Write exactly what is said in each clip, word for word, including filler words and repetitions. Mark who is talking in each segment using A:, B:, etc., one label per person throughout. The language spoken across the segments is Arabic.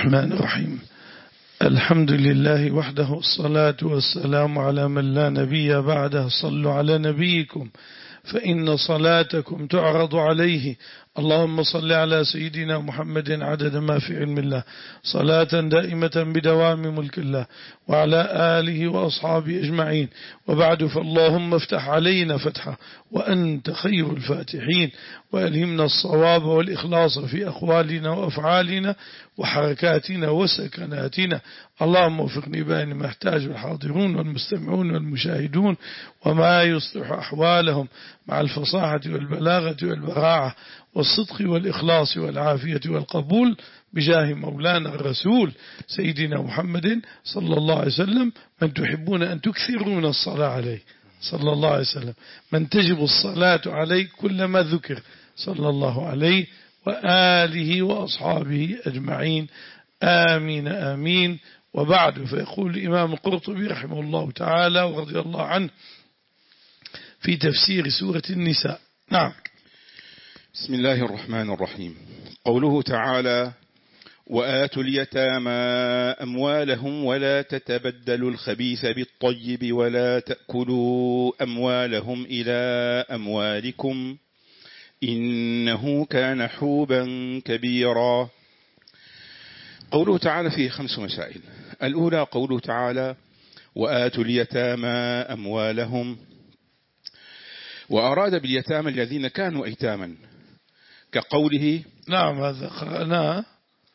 A: الرحمن الرحيم. الحمد لله وحده، الصلاة والسلام على من لا نبي بعده. صلوا على نبيكم فإن صلاتكم تعرض عليه. اللهم صل على سيدنا محمد عدد ما في علم الله، صلاة دائمة بدوام ملك الله، وعلى آله وأصحابه أجمعين. وبعد، فاللهم افتح علينا فتحا وأنت خير الفاتحين، وألهمنا الصواب والإخلاص في أقوالنا وأفعالنا وحركاتنا وسكناتنا. اللهم وفقني بين ما يحتاج الحاضرون والمستمعون والمشاهدون وما يصلح أحوالهم مع الفصاحة والبلاغة والبراعة والصدق والإخلاص والعافية والقبول، بجاه مولانا الرسول سيدنا محمد صلى الله عليه وسلم، من تحبون أن تكثروا من الصلاة عليه صلى الله عليه وسلم، من تجب الصلاة عليه كلما ذكر صلى الله عليه وآله وأصحابه أجمعين، آمين آمين. وبعد، فيقول الإمام القرطبي رحمه الله تعالى ورضي الله عنه في تفسير سورة النساء. نعم.
B: بسم الله الرحمن الرحيم. قوله تعالى: وآتوا اليتامى أموالهم ولا تتبدلوا الخبيث بالطيب ولا تأكلوا أموالهم إلى أموالكم إنه كان حوبا كبيرا. قوله تعالى فيه خمس مسائل. الأولى قوله تعالى: وآتوا اليتامى أموالهم، وأراد باليتامى الذين كانوا أيتاما، كقوله
A: نعم هذا قرأناه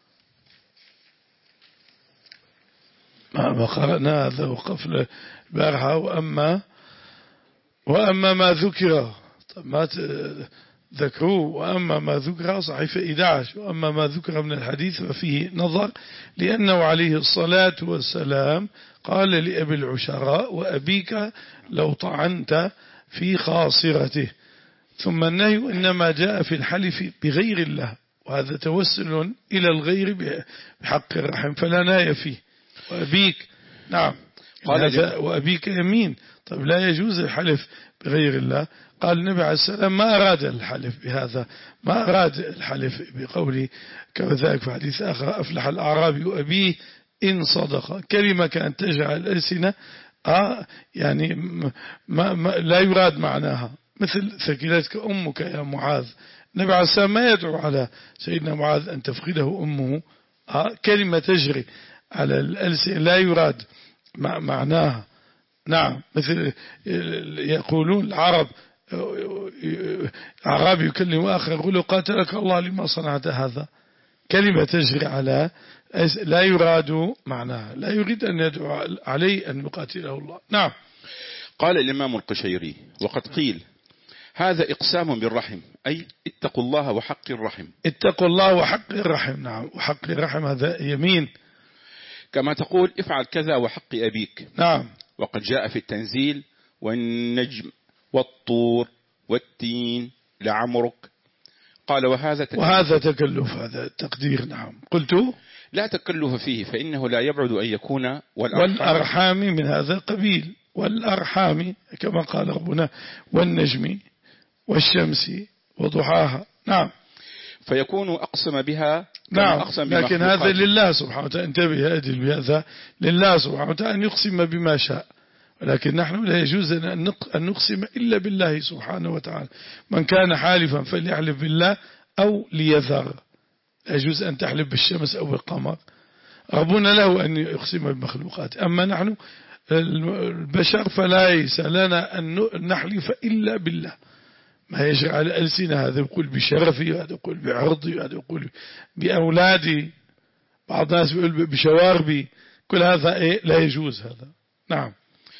A: ما قرأنا هذا وقفنا البارحة. وأما وأما ما ذكر، ما ذكروه، وأما ما ذكر صحيفة إحدى عشر، وأما ما ذكر من الحديث ففيه نظر، لأنه عليه الصلاة والسلام قال لأبي العشراء: وأبيك لو طعنت في خاصرته. ثم النهي إنما جاء في الحلف بغير الله، وهذا توسل إلى الغير بحق الرحم، فلا نهي فيه. وأبيك، نعم، قال وأبيك يمين. طيب لا يجوز الحلف بغير الله. قال النبي عليه السلام ما أراد الحلف بهذا، ما أراد الحلف بقوله كذلك في حديث آخر: أفلح الأعرابي وأبيه إن صدق. كلمة كان تجعل الألسنة آه يعني ما ما لا يراد معناها، مثل ثكلتك أمك يا معاذ. النبي عليه السلام ما يدعو على سيدنا معاذ أن تفقده أمه، آه كلمة تجري على الألسنة لا يراد معناها. نعم، مثل يقولون العرب: أعرابي يكلم آخر يقول له: قاتلك الله لما صنعت هذا. كلمة تجري على لا يراد معناها، لا يريد أن يدعو عليه أن يقاتله الله. نعم.
B: قال الإمام القشيري: وقد قيل هذا إقسام بالرحم، أي اتقوا الله وحق الرحم.
A: اتقوا الله وحق الرحم. نعم، وحق الرحم هذا يمين.
B: كما تقول افعل كذا وحق أبيك.
A: نعم.
B: وقد جاء في التنزيل: والنجم والطور والتين لعمرك. قال وهذا تكلف.
A: وهذا تكلف، هذا تقدير. نعم. قلت
B: لا تكلف فيه، فإنه لا يبعد أن يكون
A: والأرحام, والأرحام من هذا القبيل. والأرحام كما قال ربنا: والنجم والشمس وضحاها. نعم.
B: فيكون أقسم بها.
A: نعم.
B: أقسم
A: لكن هذا لله سبحانه وتعالى. انتبه أدل بهذا، لله سبحانه وتعالى أن يقسم بما شاء، ولكن نحن لا يجوز أن نقسم إلا بالله سبحانه وتعالى. من كان حالفا فليحلف بالله أو ليذر. لا يجوز أن تحلف بالشمس أو بالقمر. ربنا له أن يقسم بالمخلوقات، أما نحن البشر فليس لنا أن نحلف إلا بالله. ما يجري على ألسنة، هذا يقول بشرفي، وهذا يقول بعرضي، وهذا يقول بأولادي، بعض الناس يقول بشواربي. كل هذا إيه؟ لا يجوز هذا. نعم.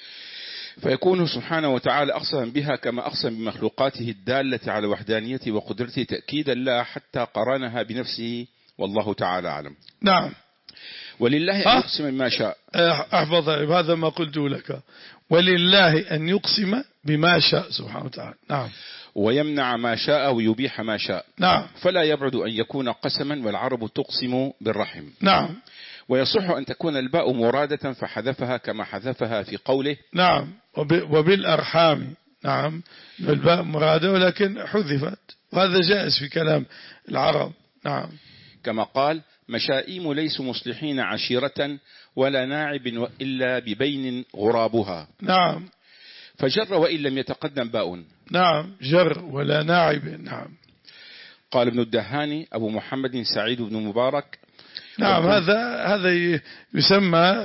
B: فيكون سبحانه وتعالى أقسم بها كما أقسم بمخلوقاته الدالة على وحدانيته وقدرته تأكيدا لا، حتى قرنها بنفسه، والله تعالى أعلم.
A: نعم.
B: ولله أن يقسم بما شاء.
A: أحفظ هذا ما قلته لك: ولله أن يقسم بما شاء سبحانه وتعالى. نعم.
B: ويمنع ما شاء ويبيح ما شاء.
A: نعم.
B: فلا يبعد أن يكون قسما، والعرب تقسم بالرحم.
A: نعم.
B: ويصح أن تكون الباء مرادة فحذفها كما حذفها في قوله.
A: نعم. وبالأرحام. نعم، الباء مرادة ولكن حذفت، وهذا جائز في كلام العرب. نعم.
B: كما قال: مشائيم ليسوا مصلحين عشيرة ولا ناعب إلا ببين غرابها.
A: نعم.
B: فجر وإن لم يتقدم باء.
A: نعم جر ولا ناعب. نعم.
B: قال ابن الدهاني أبو محمد سعيد بن مبارك.
A: نعم هذا هذا يسمى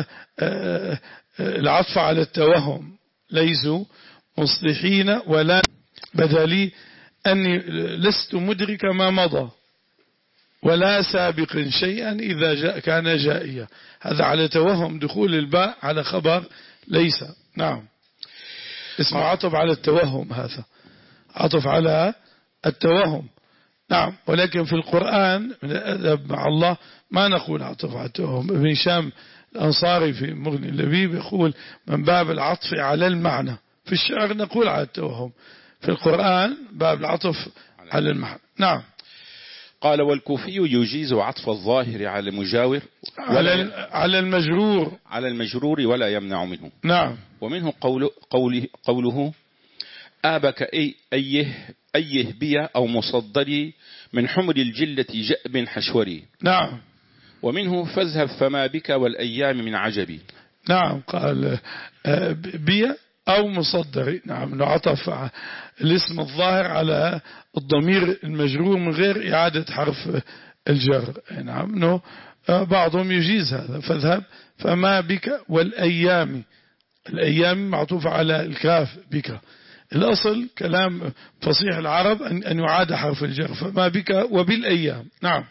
A: العطف على التوهم. ليسوا مصلحين ولا بدلي أني لست مدرك ما مضى ولا سابق شيئا إذا جاء كان جائيا. هذا على توهم دخول الباء على خبر ليس. نعم اسمه عطف على التوهم. هذا عطف على التوهم. نعم. ولكن في القرآن من الأدب مع الله ما نقول عطف على التوهم. ابن هشام الأنصاري في مغني اللبيب يقول من باب العطف على المعنى. في الشعر نقول على التوهم، في القرآن باب العطف على المعنى. نعم.
B: قال والكوفي يجيز عطف الظاهر على المجاور
A: على على المجرور
B: على المجرور ولا يمنع منه.
A: نعم.
B: ومنه قول قوله, قوله آبك أي أيه, أيه بي أو مصدري من حمر الجلة جأب حشوري.
A: نعم.
B: ومنه فاذهب فما بك والأيام من عجبي.
A: نعم. قال بي أو مصدري. نعم نعطف الاسم الظاهر على الضمير المجرور من غير إعادة حرف الجر. نعم نو بعضهم يجيز هذا. فاذهب فما بك والأيام. الأيام معطوف على الكاف بك. الأصل كلام فصيح العرب أن أن يعاد حرف الجر فما بك وبالأيام. نعم.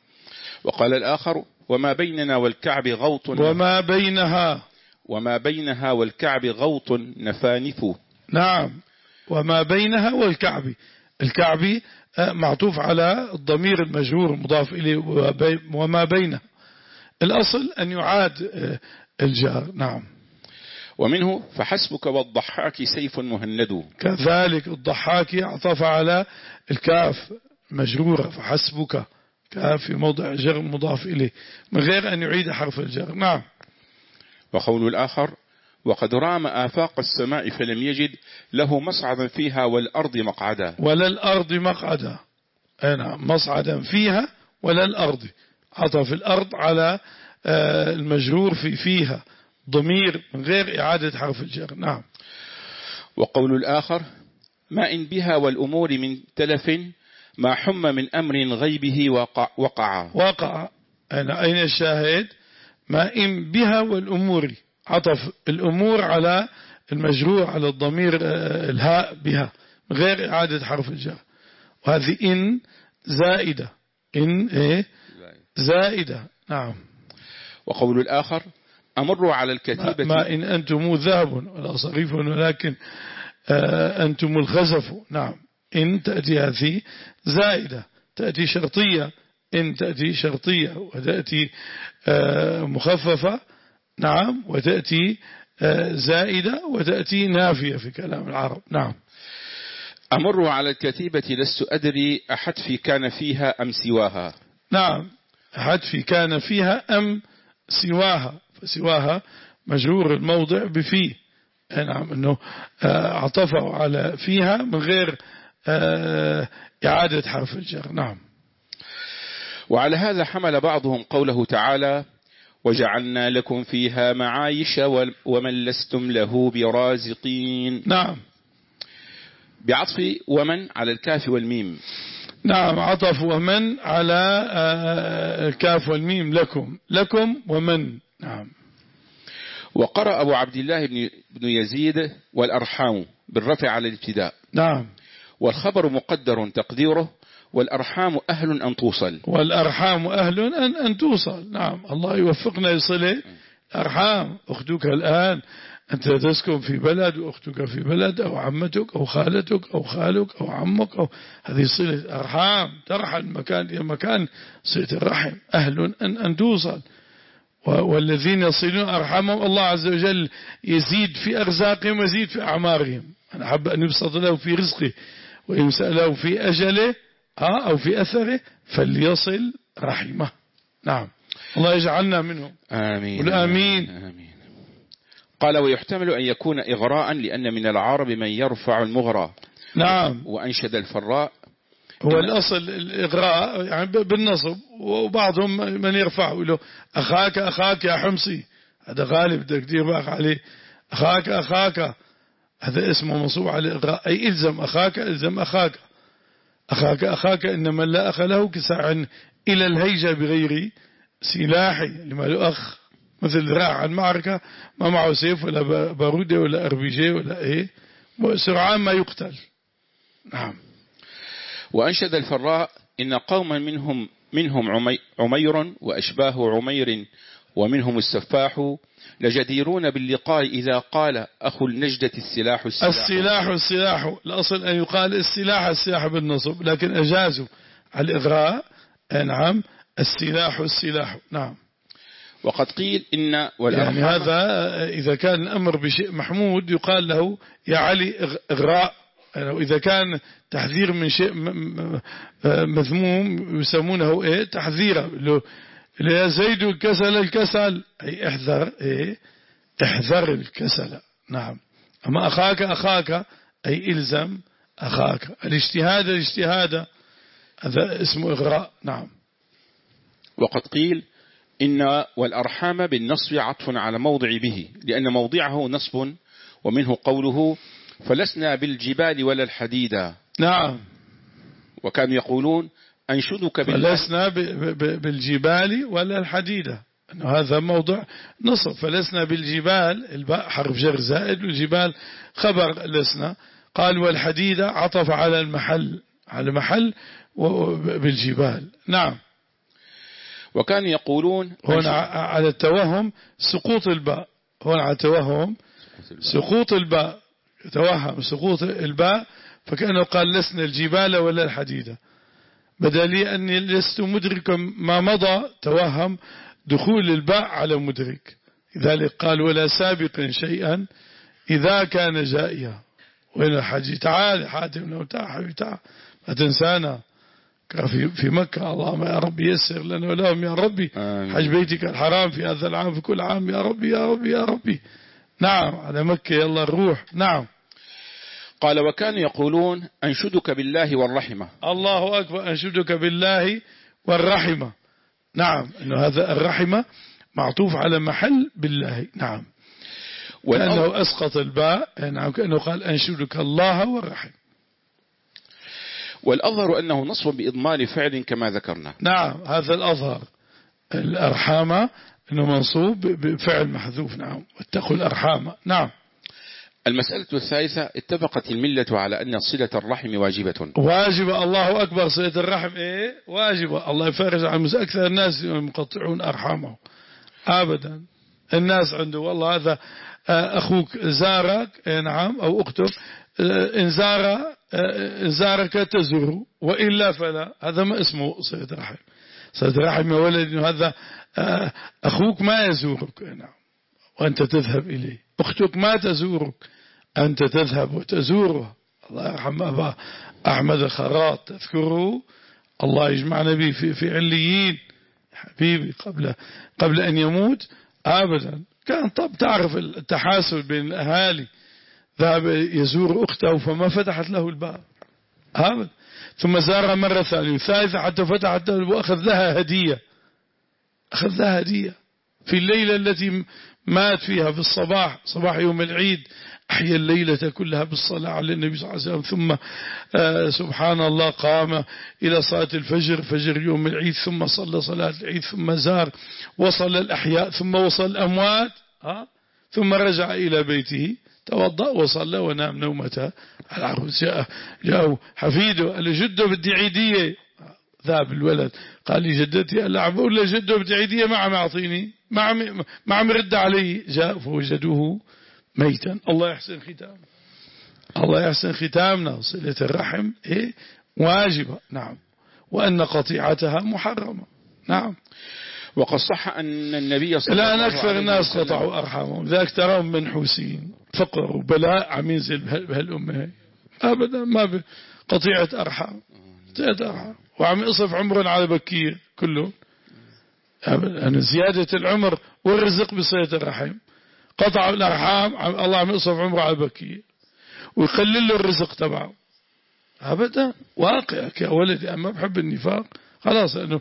B: وقال الآخر وما بيننا والكعب غوط
A: وما بينها
B: وما بينها والكعب غوط نفانف.
A: نعم. وما بينها والكعب. الكعب معطوف على الضمير المجرور مضاف إليه وما بينه. الأصل أن يعاد الجار. نعم.
B: ومنه فحسبك والضحاك سيف مهند.
A: كذلك الضحاك عطف على الكاف مجرورة فحسبك كاف في موضع جر مضاف إليه من غير أن يعيد حرف الجر. نعم.
B: وقول الآخر وقد رام آفاق السماء فلم يجد له مصعدا فيها والأرض مقعدا.
A: ولا الأرض مقعدا. نعم مصعدا فيها ولا الأرض. عطف الأرض على المجرور في فيها ضمير من غير إعادة حرف الجر. نعم.
B: وقول الآخر ما إن بها والأمور من تلف ما حم من أمر غيبه وقع وقع,
A: وقع. أين الشاهد؟ ما إن بها والأمور. عطف الأمور على المجرور على الضمير الهاء بها من غير إعادة حرف الجر. وهذه إن زائدة. إن إيه زائدة. نعم.
B: وقول الآخر أمر على الكتيبة
A: ما إن أنتم ذهب ولا صريف ولكن أنتم الخزف. نعم. إن تأتي هذه زائدة تأتي شرطية. إن تأتي شرطية وتأتي مخففة. نعم. وتأتي زائدة وتأتي نافية في كلام العرب. نعم.
B: أمر على الكتيبة لست أدري أحتفي كان فيها أم سواها.
A: نعم. أحتفي كان فيها أم سواها. فسواها مجرور الموضع بفيه. نعم أنه عطفه على فيها من غير إعادة حرف الجر. نعم.
B: وعلى هذا حمل بعضهم قوله تعالى وجعلنا لكم فيها معايش ومن لستم له برازقين.
A: نعم.
B: بعطف ومن على الكاف والميم.
A: نعم. عطف ومن على الكاف والميم لكم لكم ومن. نعم.
B: وقرأ أبو عبد الله بن يزيد والأرحام بالرفع على الابتداء.
A: نعم.
B: والخبر مقدر تقديره والأرحام أهل أن توصل.
A: والأرحام أهل أن, أن توصل. نعم. الله يوفقنا يصله. أرحام أختك الآن أنت تسكن في بلد وأختك في بلد أو عمتك أو خالتك أو خالك أو عمك أو هذه صلة أرحام ترحل مكان إلى مكان. صلة الرحم أهل أن, أن توصل. والذين يصلون أرحامهم الله عز وجل يزيد في أرزاقهم ويزيد في أعمارهم. أنا أحب أن يبسط له في رزقه ويسأل له في أجله أو في أثره فليصل رحمه. نعم. الله يجعلنا منهم.
B: آمين.
A: آمين.
B: آمين. قال ويحتمل أن يكون إغراء لأن من العرب من يرفع المغرى.
A: نعم.
B: وأنشد الفراء
A: هو الأصل الإغراء يعني بالنصب، وبعضهم من يرفعه له أخاك أخاك يا حمصي، هذا غالب بدك دير بالك عليه، أخاك أخاك هذا اسمه منصوب على الإغراء، أي إلزم أخاك إلزم أخاك أخاك أخاك إنما لا أخ له كساع إلى الهيجة بغير سلاحي، لما له أخ مثل ذراع عن معركة ما معه سيف ولا بارودة ولا أربيجي ولا إيه، سرعان ما يقتل. نعم.
B: وأنشد الفراء إن قوما منهم منهم عمي عمير وأشباه عمير ومنهم السفاح لجديرون باللقاء إذا قال أخو النجدة السلاح السلاح
A: السلاح السلاح، الأصل أن يقال السلاح السلاح بالنصب، لكن أجازوا على الإغراء. نعم السلاح السلاح. نعم.
B: وقد قيل إن
A: يعني هذا إذا كان الأمر بشيء محمود يقال له يا علي إغراء، يعني إذا كان تحذير من شيء مذموم يسمونه إيه تحذيرا، لا زيد الكسل الكسل أي احذر إيه احذر الكسل. نعم. أما أخاك أخاك أي إلزم أخاك، الاجتهاد الاجتهاد هذا اسمه إغراء. نعم.
B: وقد قيل إن والأرحام بالنصب عطف على موضع به، لأن موضعه نصب، ومنه قوله فلسنا بالجبال ولا الحديدا.
A: نعم.
B: وكانوا يقولون أنشدك بالله
A: فلسنا بالجبال ولا الحديدة، أنه هذا موضع نصب، فلسنا بالجبال الباء حرف جر زائد والجبال خبر لسنا، قال والحديدة عطف على المحل على محل بالجبال. نعم.
B: وكانوا يقولون
A: هنا على التوهم سقوط الباء، هنا على التوهم سقوط الباء، توهم سقوط الباء، فكأنه قال لسنا الجبال ولا الحديدة، بدليل أني لست مدركا ما مضى، توهم دخول الباء على مدرك، لذلك قال ولا سابق شيئا إذا كان جائيا. وإلى حجي تعال حاتم لو تعال تعال ما تنسانا في في مكة، اللهم يا ربي يسر لنا ولهم يا ربي حج بيتك الحرام في هذا العام في كل عام يا ربي يا ربي يا ربي. نعم على مكة يلا نروح. نعم.
B: قال وكانوا يقولون أنشدك بالله والرحمة.
A: الله أكبر، أنشدك بالله والرحمة. نعم إنه هذا الرحمة معطوف على محل بالله. نعم. وأنه أسقط الباء. نعم كأنه قال أنشدك الله والرحمة.
B: والأظهر أنه نصب بإضمار فعل كما ذكرنا.
A: نعم هذا الأظهر، الأرحام أنه منصوب بفعل محذوف. نعم واتقوا الأرحام. نعم.
B: المسألة الثالثة اتفقت الملة على أن صلة الرحم واجبة.
A: واجبة. الله أكبر. صلة الرحم إيه واجبة. الله يفرج عن أكثر الناس يقطعون أرحامهم أبدا. الناس عنده والله هذا أخوك زارك نعم أو أختك إن زار إن زارك تزوره وإلا فلا، هذا ما اسمه صلة رحم. صلة رحم يا ولد هذا أخوك ما يزورك نعم وأنت تذهب إليه، أختك ما تزورك أنت تذهب وتزوره. الله يرحم أبا أحمد الخراط تذكره، الله يجمعنا به في في عليين حبيبي قبل قبل أن يموت أبدا. كان طب تعرف التحاسب بين الأهالي، ذهب يزور أخته فما فتحت له الباب أبدا، ثم زارها مرة ثانية وثالثة حتى فتحت له وأخذ لها هدية، أخذ لها هدية في الليلة التي مات فيها في الصباح صباح يوم العيد، أحيا الليلة كلها بالصلاة على النبي صلى الله عليه وسلم، ثم آه سبحان الله قام إلى صلاة الفجر فجر يوم العيد، ثم صلى صلاة العيد، ثم زار وصل الأحياء، ثم وصل الأموات آه ثم رجع إلى بيته توضأ وصلى ونام نومته على العروس. جاء جاءه حفيده قال له جده بدي عيدية، ذهب الولد قال لي جدتي ألا عم بقول له جده بدي عيدية ما عم يعطيني ما عم ما عم يرد علي. جاء فوجدوه ميتا. الله يحسن ختام، الله يحسن ختامنا. صلة الرحم إيه واجبة. نعم. وأن قطيعتها محرمة. نعم.
B: وقد صح أن النبي صلى الله عليه وسلم
A: الآن أكثر الناس قطعوا أرحامهم، ذاك تراهم منحوسين فقر وبلاء عم ينزل بهالأمة أبدا ما بقطيعة أرحام قطيعة أرحام وعم يصرف عمرهم على بكير كله أبدا. زيادة العمر والرزق بصلة الرحم، قطعوا الأرحام الله عم يصرف عمره على بكير ويقلل له الرزق تبعه أبدا واقعك يا ولدي. أما بحب النفاق خلاص، أنه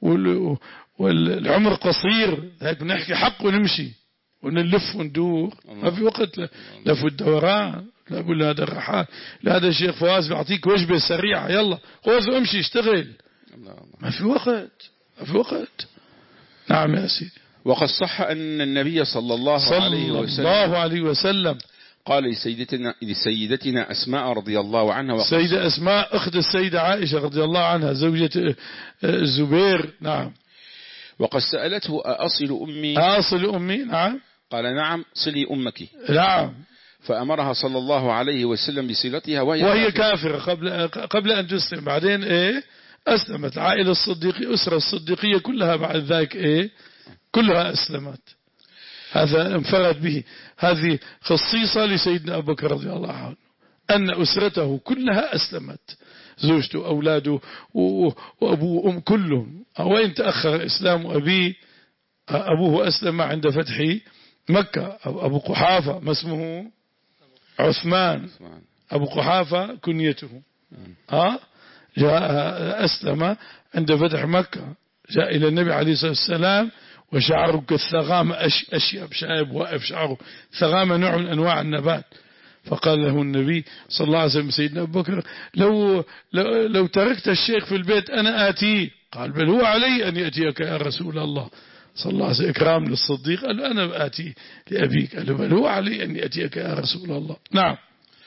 A: والعمر قصير هيك نحكي حق ونمشي ونلف وندور، ما في وقت لف الدوران. لا أقول هذا الرحال، لا هذا الشيخ فواز بيعطيك وجبة سريعة يلا خذ وامشي اشتغل، ما في وقت، ما في وقت. نعم يا سيدي.
B: وقد صح أن النبي صلى الله
A: صلى
B: عليه وسلم,
A: الله عليه وسلم
B: قال لسيدتنا, لسيدتنا أسماء رضي الله عنها،
A: سيدة أسماء أخت السيدة عائشة رضي الله عنها زوجة الزبير. نعم.
B: وقد سألته أصل أمي
A: أصل أمي؟ نعم.
B: قال نعم صلي أمك.
A: نعم.
B: فأمرها صلى الله عليه وسلم بصلتها وهي,
A: وهي كافرة قبل قبل أن تسلم. بعدين إيه أسلمت. العائلة الصديقية أسرة الصديقية كلها بعد ذلك إيه كلها أسلمت. هذا انفرد به، هذه خصيصة لسيدنا أبو بكر رضي الله عنه، أن أسرته كلها أسلمت، زوجته أولاده وأبوه وأم كلهم. وإن تأخر إسلام أبيه، أبوه أسلم عند فتح مكة. أبو قحافة ما اسمه؟ عثمان. أبو قحافة كنيته. ها جاء أسلم عند فتح مكة، جاء إلى النبي عليه الصلاة والسلام وشعره كالثغامة، أشيب شايب واقف شعره ثغامة، نوع من أنواع النبات. فقال له النبي صلى الله عليه وسلم سيدنا أبو بكر لو, لو, لو تركت الشيخ في البيت أنا آتيه. قال بل هو علي أن يأتيك يا رسول الله صلى الله عليه وسلم، إكرام للصديق. قال له أنا آتي لأبيك. قال له بل هو علي أن يأتيك يا رسول الله. نعم.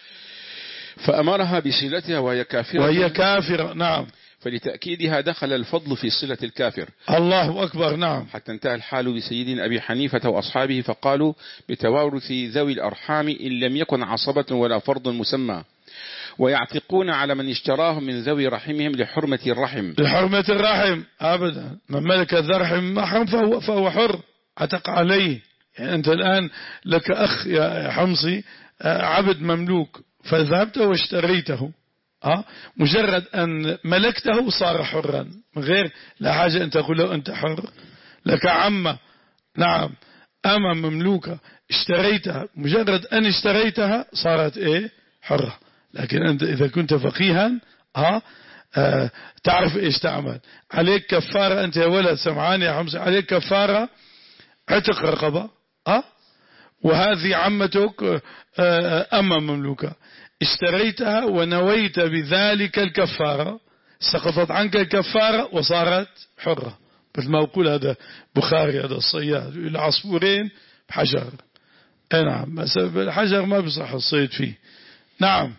B: فأمرها بصلتها وهي كافرة
A: وهي كافرة. نعم.
B: فلتأكيدها دخل الفضل في صلة الكافر.
A: الله أكبر. نعم.
B: حتى انتهى الحال بسيدنا أبي حنيفة وأصحابه فقالوا بتوارث ذوي الأرحام إن لم يكن عصبة ولا فرض مسمى، ويعتقون على من اشتراهم من ذوي رحمهم لحرمة الرحم.
A: لحرمة الرحم أبدا. من ملك ذا رحم محرم فهو, فهو حر، عتق عليه. يعني أنت الآن لك أخ يا حمصي عبد مملوك، فذهبت واشتريته، أه؟ مجرد أن ملكته صار حرا، من غير لا حاجة أن تقول له أنت حر. لك عمة، نعم، أما مملوكة اشتريتها، مجرد أن اشتريتها صارت إيه حرة. لكن أنت إذا كنت فقيها أه؟ أه تعرف إيش تعمل. عليك كفارة، أنت يا ولد سمعاني يا حمصي، عليك كفارة عتق رقبة، أه؟ وهذه عمتك أه أما مملوكة، اشتريتها ونويت بذلك الكفارة، سقطت عنك الكفارة وصارت حرة. مثل ما أقول هذا بخاري هذا الصياد العصفورين بحجر. نعم، بس الحجر ما بصح الصيد فيه. نعم.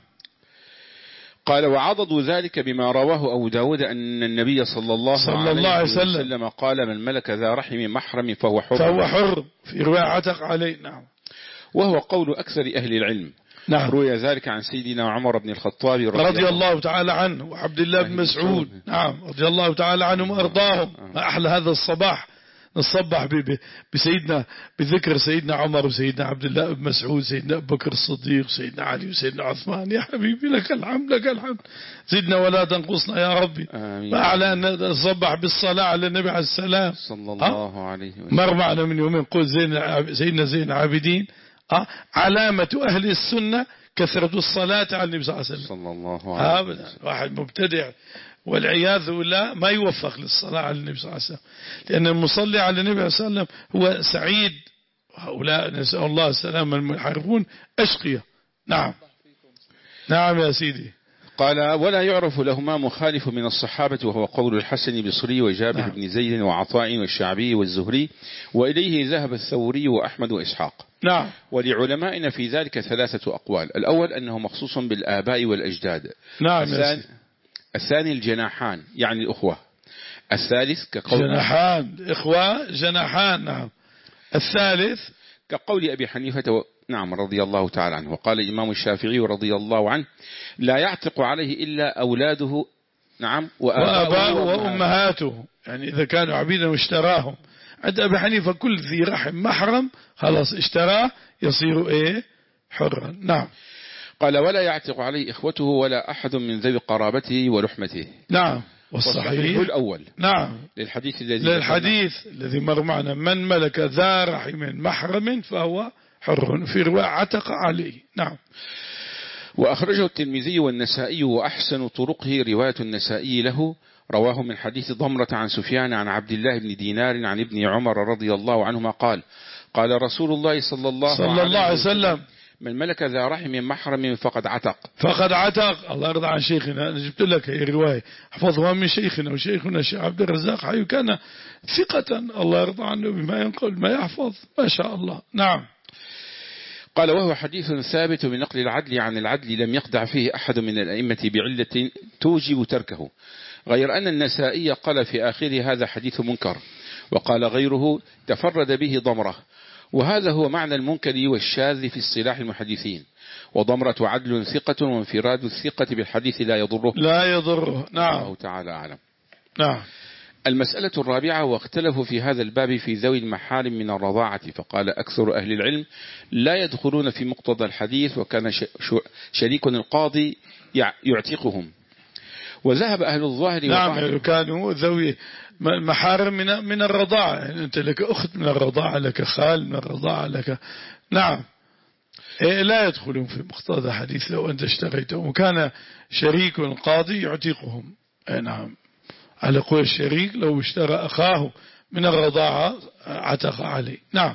B: قال وعضدوا ذلك بما رواه أبو داود أن النبي صلى الله, صلى الله عليه وسلم, وسلم قال من ملك ذا رحم محرم فهو حر،
A: فهو حر، في رواية عتق عليه. نعم.
B: وهو قول أكثر أهل العلم.
A: نعم.
B: روي ذلك عن سيدنا عمر بن الخطاب رضي,
A: رضي الله تعالى عنه، وعبد الله بن مسعود. نعم رضي الله تعالى عنهم وأرضاهم. ما أحلى هذا الصباح، نصبح بسيدنا بذكر سيدنا عمر وسيدنا عبد الله بن مسعود، سيدنا أبو بكر الصديق، سيدنا علي وسيدنا عثمان. يا حبيبي لك الحمد، لك الحمد، زدنا ولا تنقصنا يا ربي. آمين. ما أعلى أن نصبح بالصلاة على النبي عليه السلام
B: صلى الله عليه وسلم.
A: مر معنا من يومين قول زين سيدنا زين العابدين أه؟ علامة أهل السنة كثرة الصلاة على النبي صلى الله عليه وسلم
B: صلى الله عليه وسلم.
A: واحد مبتدع والعياذ بالله ما يوفق للصلاة على النبي صلى الله عليه وسلم، لأن المصلي على النبي صلى الله عليه وسلم هو سعيد، وهؤلاء نسأل الله السلامة المنحرفون أشقية. نعم. نعم يا سيدي.
B: قال ولا يعرف لهما مخالف من الصحابة، وهو قول الحسن البصري وجابر نعم. بن زيد وعطاء والشعبي والزهري، وإليه ذهب الثوري وأحمد وإسحاق.
A: نعم.
B: ولعلمائنا في ذلك ثلاثة أقوال. الأول أنه مخصوص بالآباء والأجداد.
A: نعم.
B: الثاني, الثاني الجناحان يعني الأخوة. الثالث كقول
A: جناحان إخوة جناحان. نعم. الثالث
B: كقول أبي حنيفة و... نعم رضي الله تعالى عنه. وقال الإمام الشافعي رضي الله عنه لا يعتق عليه إلا أولاده، نعم،
A: وأباءه وأمهاته، يعني إذا كانوا عبيدا واشتراهم. عند أبي حنيفة كل ذي رحم محرم خلاص اشتراه يصير إيه حرا. نعم.
B: قال ولا يعتق عليه إخوته ولا أحد من ذوي قرابته ولحمته.
A: نعم. والصحيح
B: الأول.
A: نعم.
B: للحديث الذي
A: للحديث الذي مر معنا من ملك ذا رحم محرم فهو حر، في رواية عتق عليه. نعم.
B: وأخرجه الترمذي والنسائي، وأحسن طرقه رواية النسائي له، رواه من حديث ضمرة عن سفيان عن عبد الله بن دينار عن ابن عمر رضي الله عنهما قال قال رسول الله صلى الله,
A: صلى الله عليه وسلم:
B: من ملك ذا رحم محرم فقد عتق.
A: فقد عتق. الله يرضى عن شيخنا، أنا جبت لك هي رواية حفظها من شيخنا، وشيخنا الشيخ عبد الرزاق حي كان ثقة الله يرضى عنه بما ينقل ما يحفظ ما شاء الله. نعم.
B: قال: وهو حديث ثابت بنقل العدل عن العدل، لم يقدع فيه أحد من الأئمة بعلة توجب تركه، غير أن النسائي قال في آخر هذا حديث منكر، وقال غيره تفرد به ضمرة، وهذا هو معنى المنكر والشاذ في اصطلاح المحدثين. وضمرة عدل ثقة، وانفراد الثقة بالحديث لا يضره
A: لا يضره. نعم.
B: الله تعالى أعلم.
A: نعم.
B: المسألة الرابعة: واختلفوا في هذا الباب في ذوي المحارم من الرضاعة، فقال أكثر أهل العلم لا يدخلون في مقتضى الحديث، وكان شريك القاضي يعتقهم. وذهب أهل الظاهر
A: نعم، كانوا ذوي محارم من من الرضاعة، يعني أنت لك أخت من الرضاعة، لك خال من الرضاعة، لك نعم لا يدخلون في مقتضى حديث لو أنت اشتريتهم، وكان شريك القاضي يعتقهم. نعم، على قول الشريك لو اشترى أخاه من الرضاعة عتق عليه. نعم.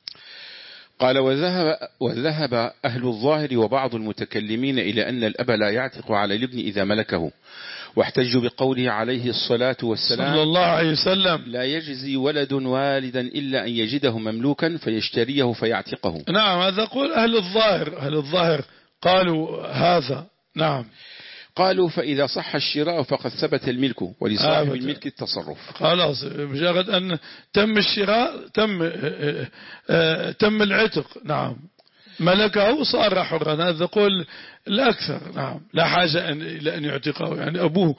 B: قال: وذهب, وذهب أهل الظاهر وبعض المتكلمين إلى أن الأب لا يعتق على الابن إذا ملكه، واحتجوا بقوله عليه الصلاة والسلام
A: صلى الله عليه وسلم:
B: لا يجزي ولد والدا إلا أن يجده مملوكا فيشتريه فيعتقه.
A: نعم، هذا قول أهل الظاهر. أهل الظاهر قالوا هذا. نعم.
B: قالوا: فإذا صح الشراء فقد ثبت الملك، ولصاحب آه الملك التصرف.
A: خلاص، مجرد أن تم الشراء تم آآ آآ تم العتق. نعم، ملكه صار حرا. هذا قول الأكثر. نعم، لا حاجة إلى أن يعتقه، يعني أبوه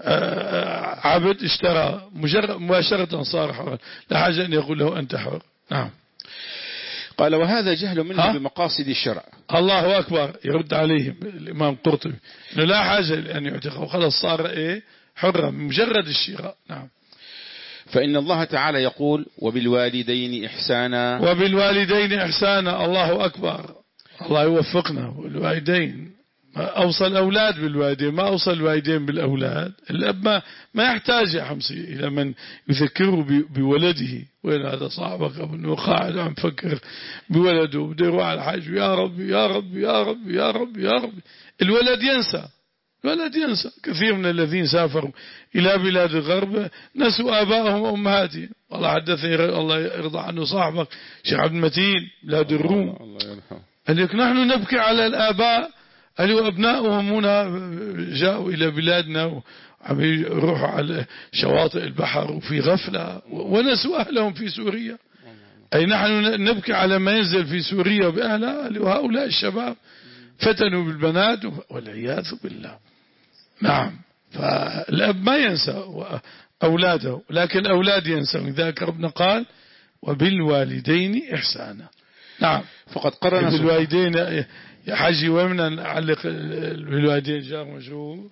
A: عبد اشترى مباشرة صار حرا، لا حاجة أن يقول له أنت حر. نعم.
B: قال: وهذا جهل منه بمقاصد الشرع.
A: الله أكبر. يرد عليهم الإمام قرطبي إنه لا حاجة لأن يعتقه، خلاص صار إيه حرا مجرد الشراء. نعم.
B: فإن الله تعالى يقول: وبالوالدين إحسانا.
A: وبالوالدين إحسانا. الله أكبر. الله يوفقنا. والوالدين أوصى الأولاد بالوالدين، ما أوصى الوالدين بالأولاد. الأب ما, ما يحتاج يا حمصي إلى من يذكره بولده. وين هذا صاحبك أنه قاعد عم فكر بولده بده يروح على الحاج، يا رب يا رب يا رب يا رب يا رب. الولد ينسى. الولد ينسى. كثير من الذين سافروا إلى بلاد الغرب نسوا آبائهم وأمهاتهم. والله حدثني الله يرضى عنه صاحبك شيخ عبد المتين بلاد الروم، قال لك نحن نبكي على الآباء قالوا أبنائهم هنا جاءوا إلى بلادنا وعم يروحوا على شواطئ البحر وفي غفلة ونسوا أهلهم في سوريا. أي نحن نبكي على ما ينزل في سوريا بأهلها. وهؤلاء الشباب فتنوا بالبنات والعياذ بالله. نعم. فالأب ما ينسى أولاده، لكن الأولاد ينسون. ذاك ربنا قال: وبالوالدين إحسانا. نعم.
B: فقد قرن
A: بالوالدين يا حاجي، ومن نعلق بالوالدين جار مجرور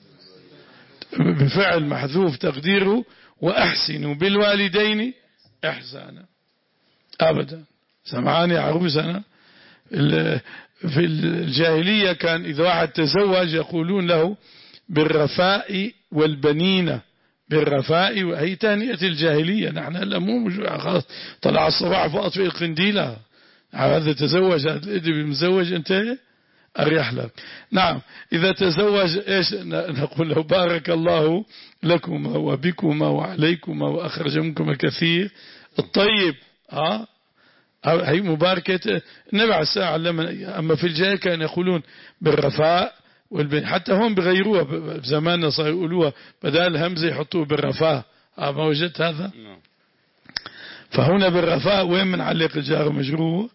A: بفعل محذوف تقديره وأحسنوا بالوالدين إحسانا. أبدا. سمعاني عروسنا في الجاهلية كان إذا واحد تزوج يقولون له بالرفاء والبنين. بالرفاء، وهي تهنئة الجاهلية. نحن الأموم خلاص طلع الصباح فأطفئ القنديلة. هذا تزوج المزوج انت أريح لك. نعم. إذا تزوج إيش نقول له؟ بارك الله لكما وبكما وعليكما وأخرج منكما كثير الطيب. ها هي مباركة النبي عليه الساعة علمنا. أما في الجاهل كانوا يقولون بالرفاء والبن، حتى هم بغيروها بزماننا صار يقولوها بدال همزة يحطوه بالرفاء. ما وجدت هذا؟ فهنا بالرفاء وين من علق الجار مجرور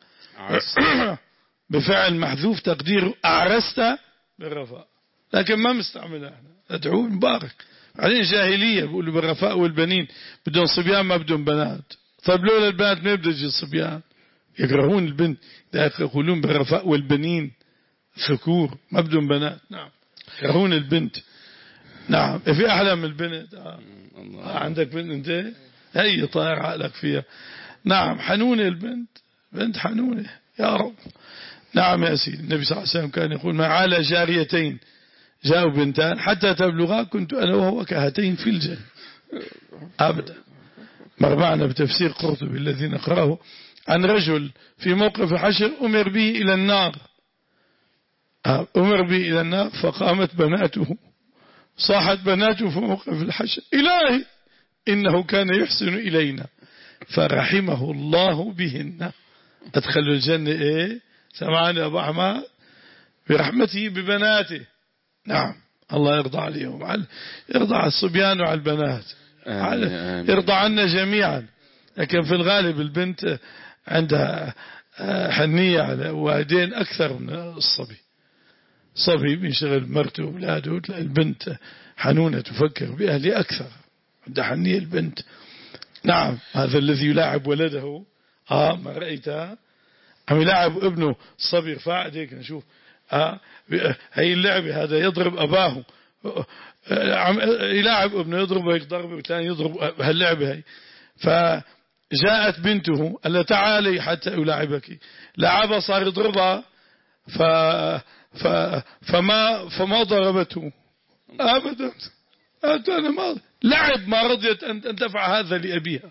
A: بفعل محذوف تقديره أعرست بالرفاء، لكن ما مستعملها احنا. ادعوه مبارك. بعدين جاهلية بيقولوا بالرفاء والبنين، بدون صبيان ما بدون بنات. طيب لولا البنات ما بده يجي الصبيان؟ يكرهون البنت، يقولون بالرفاء والبنين ذكور ما بدون بنات. نعم. يكرهون البنت. نعم. في أحلى من البنت. آه. آه. عندك بنت انت هي طاير عقلك فيها. نعم. حنونة البنت، بنت حنونة يا رب. نعم يا سيدي. النبي صلى الله عليه وسلم كان يقول ما على جاريتين جاءوا بنتان حتى تبلغا كنت أنا وهو كهاتين في الجنة أبدا. مر معنا بتفسير قرطبي الذي نقرأه عن رجل في موقف الحشر أمر به إلى النار، أمر به إلى النار فقامت بناته، صاحت بناته في موقف الحشر إلهي إنه كان يحسن إلينا فرحمه الله بهن أدخلوا الجنة. إيه سمعنا يا أبو أحمد برحمته ببناته. نعم الله يرضى عليهم، يرضى على الصبيان وعلى البنات، يرضى عنا جميعا. لكن في الغالب البنت عندها حنية على والدين أكثر من الصبي. صبي بيشغل مرته وأولاده، تلاقي البنت حنونة تفكر بأهلي أكثر، عندها حنية البنت. نعم هذا الذي يلاعب ولده آه ما رأيتها عم يلاعب ابنه الصبي فاعد هيك نشوف آه هي اللعبة، هذا يضرب أباه عم يلاعب ابنه يضربه هيك ضربه وثاني يضرب هاللعبة هي. فجاءت بنته قال لها تعالي حتى ألاعبك، لعبها صار يضربها ف ف فما فما ضربته أبدا. أنا ما لعب ما رضيت أن تفعل هذا لأبيها.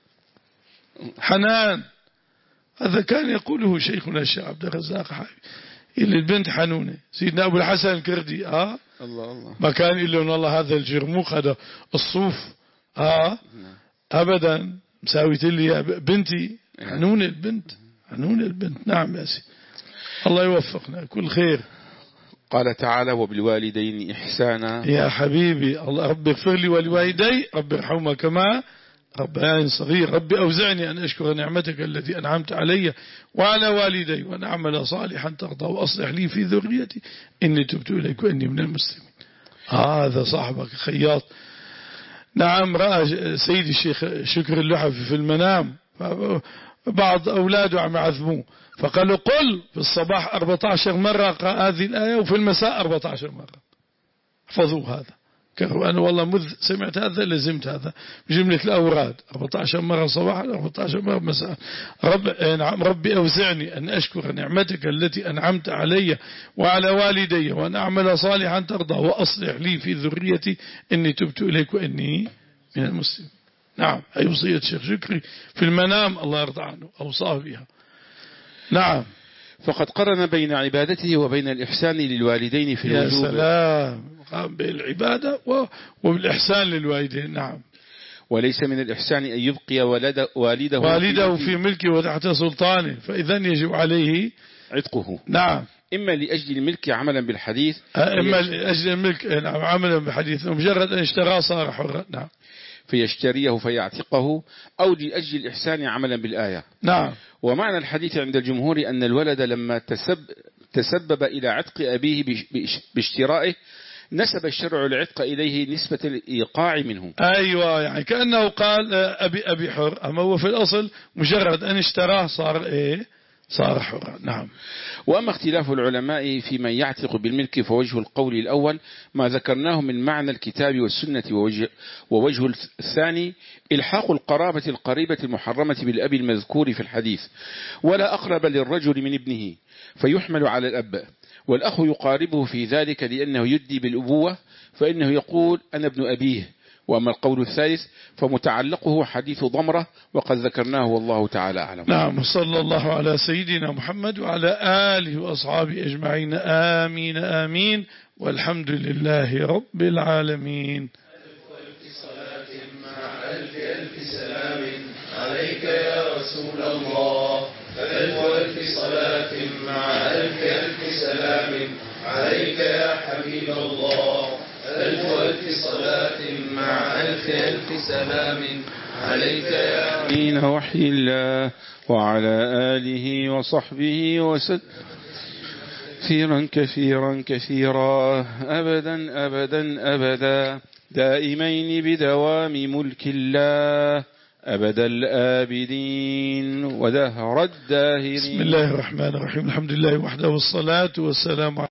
A: حنان هذا كان يقوله شيخنا الشيخ عبد الرزاق حبيبي اللي البنت حنونة. سيدنا أبو الحسن الكردي آه
B: الله الله
A: ما كان إلا والله هذا الجرموق هذا الصوف آه أبدا مساويت لي بنتي حنونة البنت، حنونة البنت. نعم يا سيدي الله يوفقنا كل خير.
B: قال تعالى وبالوالدين إحسانا.
A: يا حبيبي الله رب اغفر لي ولوالدي رب ارحمهما كما ربياني صغير. رب أوزعني أن أشكر نعمتك التي أنعمت علي وعلى والدي وأن أعمل صالحا ترضى وأصلح لي في ذريتي إني تبت إليك وإني من المسلمين. هذا صاحبك خياط. نعم رأى سيدي الشيخ شكر اللحفي في المنام بعض أولاده عم يعذبوه فقالوا قل في الصباح أربعة عشر مرة هذه الآية وفي المساء أربعة عشر مرة احفظوا هذا. أنا والله مذ سمعت هذا لزمت هذا بجملة الأوراد أربعة عشر مرة صباحا أربعة عشر مرة مساء. رب نعم ربي أوزعني أن أشكر نعمتك التي أنعمت علي وعلى والدي وأن أعمل صالحا ترضى وأصلح لي في ذريتي إني تبت إليك وإني من المسلمين. نعم هي وصية الشيخ شكري في المنام الله يرضى عنه أوصاه بها. نعم
B: فقد قرن بين عبادته وبين الإحسان للوالدين في الوجوب.
A: يا سلام قام بالعبادة وبالإحسان للوالدين. نعم
B: وليس من الإحسان أن يبقي ولد والده,
A: والده في ملكه وتحت سلطانه فإذا يجب عليه
B: عتقه.
A: نعم
B: إما لأجل الملك عملا بالحديث
A: إما لأجل الملك نعم عملا بالحديث مجرد أن اشتراه صار حرا. نعم
B: فيشتريه فيعتقه أو لأجل الإحسان عملا بالآية.
A: نعم
B: ومعنى الحديث عند الجمهور أن الولد لما تسبب, تسبب إلى عتق أبيه باشترائه نسب الشرع العتق إليه نسبة الإيقاع منه.
A: أيوة يعني كأنه قال أبي أبي حر أما هو في الأصل مجرد أن اشتراه صار إيه صار حرا. نعم.
B: وأما اختلاف العلماء في من يعتق بالملك فوجه القول الأول ما ذكرناه من معنى الكتاب والسنة ووجه, ووجه الثاني إلحاق القرابة القريبة المحرمة بالأب المذكور في الحديث ولا أقرب للرجل من ابنه فيحمل على الأب والأخ يقاربه في ذلك لأنه يدي بالأبوة فإنه يقول أنا ابن أبيه. وأما القول الثالث فمتعلقه حديث ضمرة وقد ذكرناه والله تعالى أعلم.
A: نعم صلى الله على سيدنا محمد وعلى آله وأصحابه أجمعين آمين آمين والحمد لله رب العالمين.
C: ألف صلاة مع ألف ألف سلام عليك يا رسول الله. ألف ألف صلاة مع ألف ألف سلام عليك يا حبيب الله. ألف ألف صلاة مع ألف ألف سلام عليك يا
B: أمين وحي الله وعلى آله وصحبه وسلم كثيرا كثيرا كثيرا أبدا أبدا أبدا دائمين بدوام ملك الله أبد الآبدين ودهر الداهرين.
A: بسم الله الرحمن الرحيم الحمد لله وحده والصلاة والسلام